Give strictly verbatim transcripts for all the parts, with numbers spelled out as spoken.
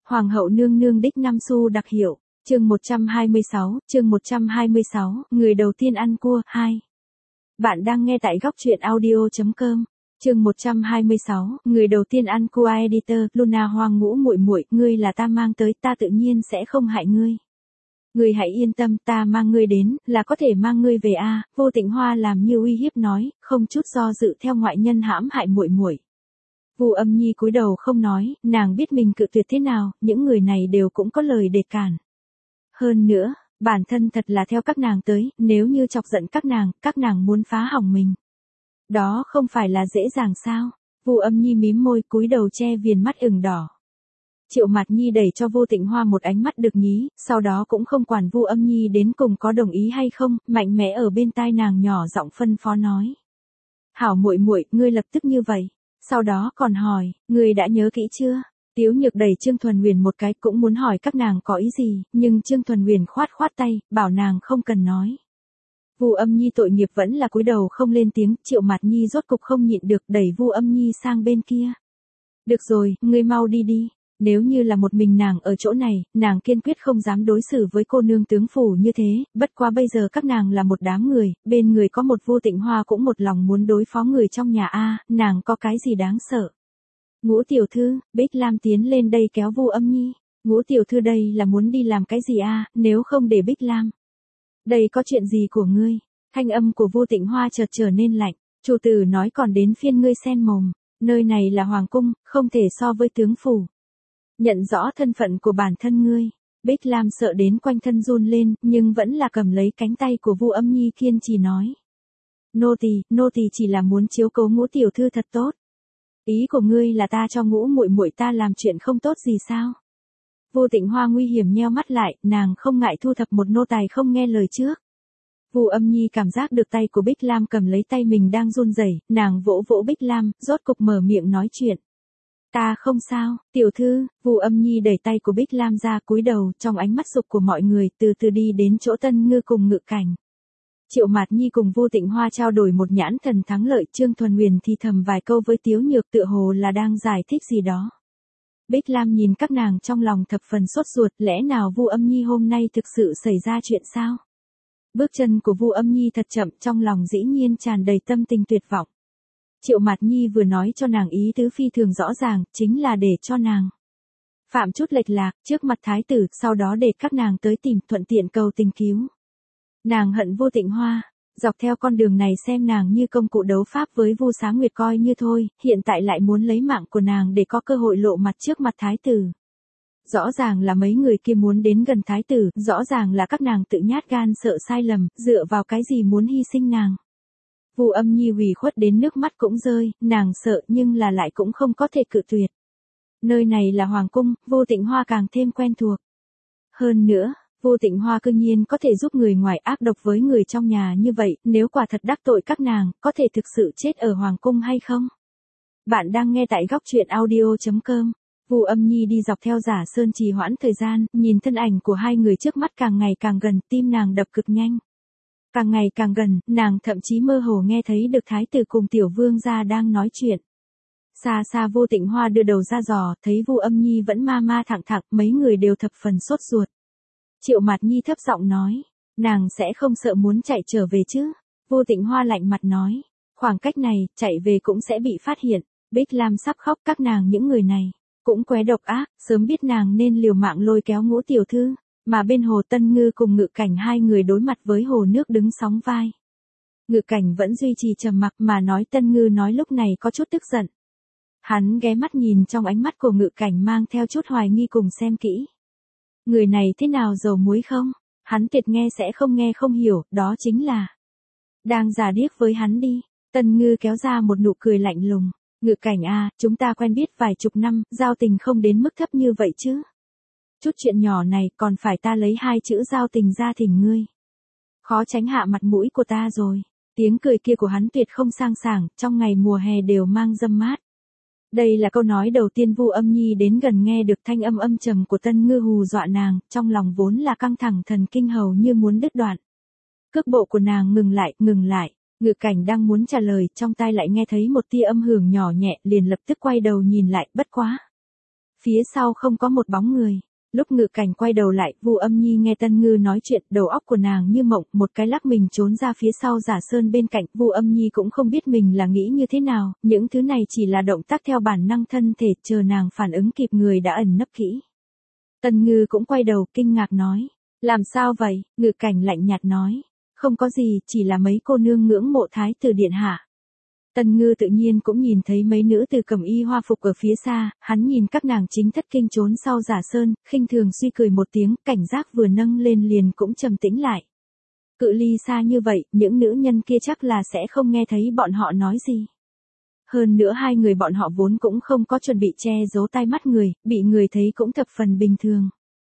Hoàng hậu nương nương đích năm xu đặc hiệu, chương một trăm hai mươi sáu, chương một trăm hai mươi sáu, người đầu tiên ăn cua, hai. Bạn đang nghe tại góc truyện audio chấm com. Chương một trăm hai mươi sáu, người đầu tiên ăn cua editor, Luna Hoang Ngũ muội muội, ngươi là ta mang tới, ta tự nhiên sẽ không hại ngươi. Ngươi hãy yên tâm, ta mang ngươi đến, là có thể mang ngươi về a. À, Vô Tịnh Hoa làm như uy hiếp nói, không chút do dự theo ngoại nhân hãm hại muội muội. Vu Âm Nhi cúi đầu không nói, nàng biết mình cự tuyệt thế nào, những người này đều cũng có lời để cản. Hơn nữa, bản thân thật là theo các nàng tới, nếu như chọc giận các nàng, các nàng muốn phá hỏng mình. Đó không phải là dễ dàng sao? Vu Âm Nhi mím môi cúi đầu che viền mắt ửng đỏ. Triệu Mạt Nhi đẩy cho Vô Tịnh Hoa một ánh mắt được nhí, sau đó cũng không quản Vu Âm Nhi đến cùng có đồng ý hay không, mạnh mẽ ở bên tai nàng nhỏ giọng phân phó nói. Hảo muội muội, ngươi lập tức như vậy. Sau đó còn hỏi, ngươi đã nhớ kỹ chưa? Tiếu Nhược đẩy Trương Thuần Huyền một cái cũng muốn hỏi các nàng có ý gì, nhưng Trương Thuần Huyền khoát khoát tay, bảo nàng không cần nói. Vu Âm Nhi tội nghiệp vẫn là cúi đầu không lên tiếng, Triệu Mạt Nhi rốt cục không nhịn được đẩy Vu Âm Nhi sang bên kia. Được rồi, ngươi mau đi đi. Nếu như là một mình nàng ở chỗ này, nàng kiên quyết không dám đối xử với cô nương tướng phủ như thế, bất quá bây giờ các nàng là một đám người, bên người có một Vô Tịnh Hoa cũng một lòng muốn đối phó người trong nhà a, nàng có cái gì đáng sợ. Ngũ tiểu thư, Bích Lam tiến lên đây kéo Vu Âm Nhi. Ngũ tiểu thư đây là muốn đi làm cái gì a, nếu không để Bích Lam. Đây có chuyện gì của ngươi? Thanh âm của Vô Tịnh Hoa chợt trở nên lạnh, chủ tử nói còn đến phiên ngươi xen mồm, nơi này là hoàng cung, không thể so với tướng phủ. Nhận rõ thân phận của bản thân ngươi, Bích Lam sợ đến quanh thân run lên, nhưng vẫn là cầm lấy cánh tay của Vu Âm Nhi kiên trì nói. Nô tỳ, nô tỳ chỉ là muốn chiếu cố Ngũ tiểu thư thật tốt. Ý của ngươi là ta cho Ngũ muội muội ta làm chuyện không tốt gì sao? Vô Tịnh Hoa nguy hiểm nheo mắt lại, nàng không ngại thu thập một nô tài không nghe lời trước. Vu Âm Nhi cảm giác được tay của Bích Lam cầm lấy tay mình đang run rẩy, nàng vỗ vỗ Bích Lam, rốt cục mở miệng nói chuyện. Ta không sao, tiểu thư. Vu Âm Nhi đẩy tay của Bích Lam ra cúi đầu, trong ánh mắt sục của mọi người từ từ đi đến chỗ Tân Ngư cùng Ngự Cảnh. Triệu Mạt Nhi cùng Vô Tịnh Hoa trao đổi một nhãn thần thắng lợi, Trương Thuần Huyền thì thầm vài câu với Tiếu Nhược tựa hồ là đang giải thích gì đó. Bích Lam nhìn các nàng trong lòng thập phần sốt ruột, lẽ nào Vu Âm Nhi hôm nay thực sự xảy ra chuyện sao? Bước chân của Vu Âm Nhi thật chậm, trong lòng dĩ nhiên tràn đầy tâm tình tuyệt vọng. Triệu Mạt Nhi vừa nói cho nàng ý tứ phi thường rõ ràng, chính là để cho nàng phạm chút lệch lạc trước mặt thái tử, sau đó để các nàng tới tìm thuận tiện cầu tình cứu. Nàng hận Vô Tịnh Hoa, dọc theo con đường này xem nàng như công cụ đấu pháp với Vu Xá Nguyệt coi như thôi, hiện tại lại muốn lấy mạng của nàng để có cơ hội lộ mặt trước mặt thái tử. Rõ ràng là mấy người kia muốn đến gần thái tử, rõ ràng là các nàng tự nhát gan sợ sai lầm, dựa vào cái gì muốn hy sinh nàng. Vu Âm Nhi ủy khuất đến nước mắt cũng rơi, nàng sợ nhưng là lại cũng không có thể cự tuyệt. Nơi này là hoàng cung, Vô Tịnh Hoa càng thêm quen thuộc. Hơn nữa, Vô Tịnh Hoa cương nhiên có thể giúp người ngoài ác độc với người trong nhà như vậy, nếu quả thật đắc tội các nàng, có thể thực sự chết ở hoàng cung hay không? Bạn đang nghe tại góc truyện audio chấm com. Vu Âm Nhi đi dọc theo Giả Sơn trì hoãn thời gian, nhìn thân ảnh của hai người trước mắt càng ngày càng gần, tim nàng đập cực nhanh. Càng ngày càng gần, nàng thậm chí mơ hồ nghe thấy được thái tử cùng tiểu vương gia đang nói chuyện. Xa xa Vô Tịnh Hoa đưa đầu ra dò, thấy Vu Âm Nhi vẫn ma ma thẳng thẳng, mấy người đều thập phần sốt ruột. Triệu Mạt Nhi thấp giọng nói, nàng sẽ không sợ muốn chạy trở về chứ? Vô Tịnh Hoa lạnh mặt nói, khoảng cách này, chạy về cũng sẽ bị phát hiện. Bích Lam sắp khóc, các nàng những người này cũng quái độc ác, sớm biết nàng nên liều mạng lôi kéo Ngũ tiểu thư. Mà bên Hồ Tân Ngư cùng Ngự Cảnh hai người đối mặt với hồ nước đứng sóng vai. Ngự Cảnh vẫn duy trì trầm mặc mà nói, Tân Ngư nói lúc này có chút tức giận. Hắn ghé mắt nhìn trong ánh mắt của Ngự Cảnh mang theo chút hoài nghi cùng xem kỹ. Người này thế nào dầu muối không? Hắn tuyệt nghe sẽ không nghe không hiểu, đó chính là đang giả điếc với hắn đi. Tân Ngư kéo ra một nụ cười lạnh lùng. Ngự Cảnh à, chúng ta quen biết vài chục năm, giao tình không đến mức thấp như vậy chứ. Chút chuyện nhỏ này còn phải ta lấy hai chữ giao tình ra thỉnh ngươi. Khó tránh hạ mặt mũi của ta rồi. Tiếng cười kia của hắn tuyệt không sang sảng, trong ngày mùa hè đều mang dâm mát. Đây là câu nói đầu tiên Vu Âm Nhi đến gần nghe được thanh âm âm trầm của Tân Ngư hù dọa nàng, trong lòng vốn là căng thẳng thần kinh hầu như muốn đứt đoạn. Cước bộ của nàng ngừng lại, ngừng lại, Ngự Cảnh đang muốn trả lời, trong tai lại nghe thấy một tia âm hưởng nhỏ nhẹ, liền lập tức quay đầu nhìn lại, bất quá. Phía sau không có một bóng người. Lúc Ngự Cảnh quay đầu lại, Vu Âm Nhi nghe Tân Ngư nói chuyện, đầu óc của nàng như mộng, một cái lắc mình trốn ra phía sau Giả Sơn bên cạnh. Vu Âm Nhi cũng không biết mình là nghĩ như thế nào, những thứ này chỉ là động tác theo bản năng thân thể, chờ nàng phản ứng kịp người đã ẩn nấp kỹ. Tân Ngư cũng quay đầu, kinh ngạc nói, làm sao vậy? Ngự Cảnh lạnh nhạt nói, không có gì, chỉ là mấy cô nương ngưỡng mộ thái tử điện hạ. Tân Ngư tự nhiên cũng nhìn thấy mấy nữ từ cầm y hoa phục ở phía xa, hắn nhìn các nàng chính thất kinh trốn sau Giả Sơn, khinh thường suy cười một tiếng, cảnh giác vừa nâng lên liền cũng trầm tĩnh lại. Cự ly xa như vậy, những nữ nhân kia chắc là sẽ không nghe thấy bọn họ nói gì. Hơn nữa hai người bọn họ vốn cũng không có chuẩn bị che giấu tai mắt người, bị người thấy cũng thập phần bình thường.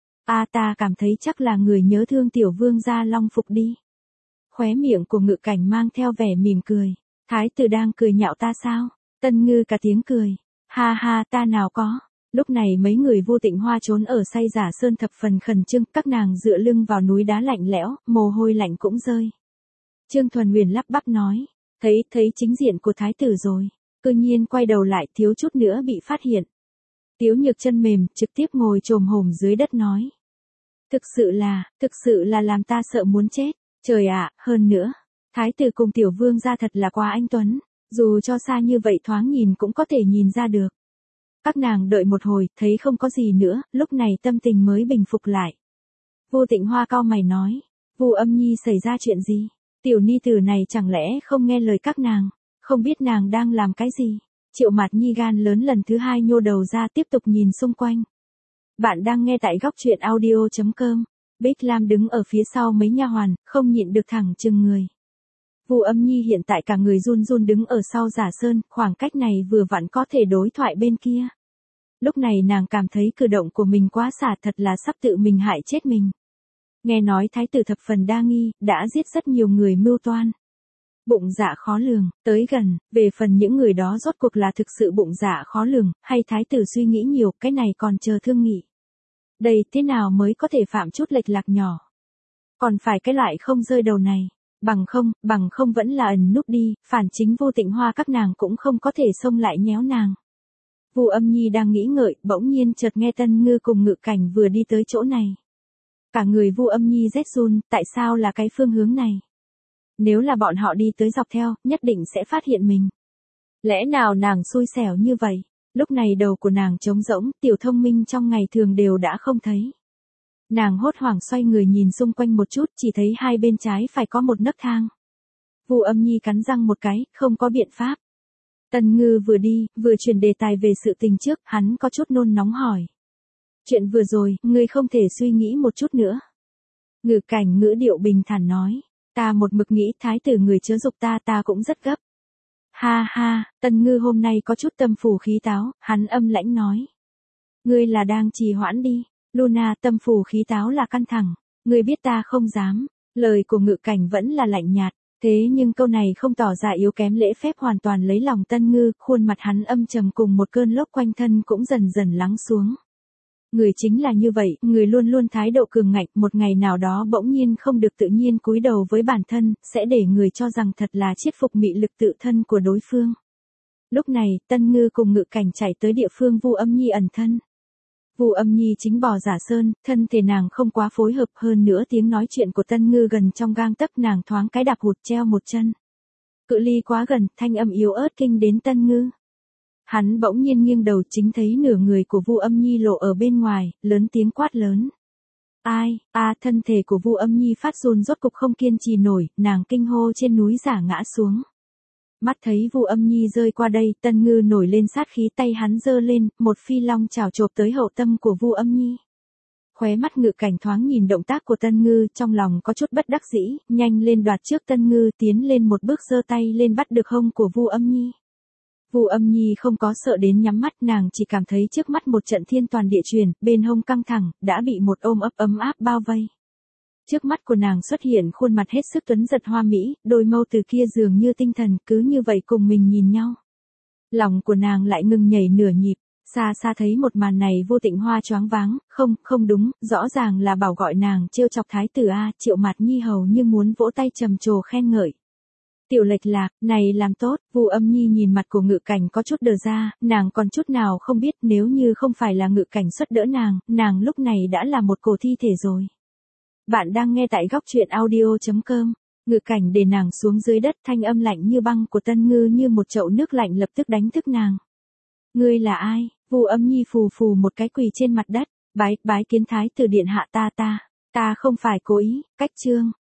A ta cảm thấy chắc là người nhớ thương tiểu vương gia long phục đi. Khóe miệng của Ngự Cảnh mang theo vẻ mỉm cười. Thái tử đang cười nhạo ta sao? Tân Ngư cả tiếng cười. Ha ha, ta nào có. Lúc này mấy người Vu Tịnh Hoa trốn ở say Giả Sơn thập phần khẩn trương, các nàng dựa lưng vào núi đá lạnh lẽo, mồ hôi lạnh cũng rơi. Trương Thuần Huyền lắp bắp nói, thấy, thấy chính diện của thái tử rồi. Cơ nhiên quay đầu lại, thiếu chút nữa bị phát hiện. Tiếu Nhược chân mềm, trực tiếp ngồi chồm hổm dưới đất nói. Thực sự là, thực sự là làm ta sợ muốn chết. Trời ạ, hơn nữa. Thái tử cùng tiểu vương gia thật là quá anh tuấn, dù cho xa như vậy thoáng nhìn cũng có thể nhìn ra được. Các nàng đợi một hồi, thấy không có gì nữa, lúc này tâm tình mới bình phục lại. Vu Tịnh Hoa cau mày nói, Vu Âm Nhi xảy ra chuyện gì? Tiểu ni tử này chẳng lẽ không nghe lời các nàng, không biết nàng đang làm cái gì? Triệu Mạt Nhi gan lớn lần thứ hai nhô đầu ra tiếp tục nhìn xung quanh. Bạn đang nghe tại góc truyện audio chấm com. Bích Lam đứng ở phía sau mấy nha hoàn, không nhịn được thẳng chừng người. Vu Âm Nhi hiện tại cả người run run đứng ở sau Giả Sơn, khoảng cách này vừa vặn có thể đối thoại bên kia. Lúc này nàng cảm thấy cử động của mình quá xả, thật là sắp tự mình hại chết mình. Nghe nói thái tử thập phần đa nghi, đã giết rất nhiều người mưu toan. Bụng dạ khó lường, tới gần, về phần những người đó rốt cuộc là thực sự bụng dạ khó lường, hay thái tử suy nghĩ nhiều, cái này còn chờ thương nghị. Đây thế nào mới có thể phạm chút lệch lạc nhỏ. Còn phải cái loại không rơi đầu này. Bằng không, bằng không vẫn là ẩn núp đi, phản chính Vu Tịnh Hoa các nàng cũng không có thể xông lại nhéo nàng. Vu Âm Nhi đang nghĩ ngợi, bỗng nhiên chợt nghe Tân Ngư cùng Ngự Cảnh vừa đi tới chỗ này. Cả người Vu Âm Nhi rét run, tại sao là cái phương hướng này? Nếu là bọn họ đi tới dọc theo, nhất định sẽ phát hiện mình. Lẽ nào nàng xui xẻo như vậy? Lúc này đầu của nàng trống rỗng, tiểu thông minh trong ngày thường đều đã không thấy. Nàng hốt hoảng xoay người nhìn xung quanh một chút, chỉ thấy hai bên trái phải có một nấc thang. Vu Âm Nhi cắn răng một cái, không có biện pháp. Tân Ngư vừa đi, vừa chuyển đề tài về sự tình trước, hắn có chút nôn nóng hỏi. Chuyện vừa rồi, ngươi không thể suy nghĩ một chút nữa. Ngự Cảnh ngữ điệu bình thản nói, ta một mực nghĩ thái tử người chớ dục ta, ta cũng rất gấp. Ha ha, Tân Ngư hôm nay có chút tâm phủ khí táo, hắn âm lãnh nói. Ngươi là đang trì hoãn đi. Luna, tâm phủ khí táo là căng thẳng, ngươi biết ta không dám. Lời của Ngự Cảnh vẫn là lạnh nhạt, thế nhưng câu này không tỏ ra yếu kém lễ phép, hoàn toàn lấy lòng Tân Ngư, khuôn mặt hắn âm trầm cùng một cơn lốc quanh thân cũng dần dần lắng xuống. Người chính là như vậy, người luôn luôn thái độ cường ngạnh, một ngày nào đó bỗng nhiên không được tự nhiên cúi đầu với bản thân, sẽ để người cho rằng thật là chiết phục mị lực tự thân của đối phương. Lúc này, Tân Ngư cùng Ngự Cảnh chạy tới địa phương Vu Âm Nhi ẩn thân. Vu Âm Nhi chính bò Giả Sơn, thân thể nàng không quá phối hợp, hơn nữa tiếng nói chuyện của Tân Ngư gần trong gang tấc, nàng thoáng cái đạp hụt treo một chân. Cự ly quá gần, thanh âm yếu ớt kinh đến Tân Ngư. Hắn bỗng nhiên nghiêng đầu, chính thấy nửa người của Vu Âm Nhi lộ ở bên ngoài, lớn tiếng quát lớn. Ai, a à, thân thể của Vu Âm Nhi phát run, rốt cục không kiên trì nổi, nàng kinh hô trên núi giả ngã xuống. Mắt thấy Vu Âm Nhi rơi qua đây, Tân Ngư nổi lên sát khí, tay hắn giơ lên, một phi long chảo chộp tới hậu tâm của Vu Âm Nhi. Khóe mắt Ngự Cảnh thoáng nhìn động tác của Tân Ngư, trong lòng có chút bất đắc dĩ, nhanh lên đoạt trước Tân Ngư, tiến lên một bước giơ tay lên bắt được hông của Vu Âm Nhi. Vu Âm Nhi không có sợ đến nhắm mắt, nàng chỉ cảm thấy trước mắt một trận thiên toàn địa chuyển, bên hông căng thẳng, đã bị một ôm ấp ấm áp bao vây. Trước mắt của nàng xuất hiện khuôn mặt hết sức tuấn giật hoa mỹ, đôi mâu từ kia dường như tinh thần, cứ như vậy cùng mình nhìn nhau. Lòng của nàng lại ngừng nhảy nửa nhịp, xa xa thấy một màn này Vô Tịnh Hoa choáng váng, không, không đúng, rõ ràng là bảo gọi nàng trêu chọc thái tử a. Triệu Mạt Nhi hầu như muốn vỗ tay trầm trồ khen ngợi. Tiểu lệch lạc, này làm tốt, Vu Âm Nhi nhìn mặt của Ngự Cảnh có chút đờ ra, nàng còn chút nào không biết nếu như không phải là Ngự Cảnh giúp đỡ nàng, nàng lúc này đã là một cổ thi thể rồi. Bạn đang nghe tại góc truyện audio.com. Ngự Cảnh để nàng xuống dưới đất, thanh âm lạnh như băng của Tân Ngư như một chậu nước lạnh lập tức đánh thức nàng. Ngươi là ai? Vu Âm Nhi phù phù một cái quỳ trên mặt đất, bái, bái kiến thái tử điện hạ ta ta, ta không phải cố ý, cách chương.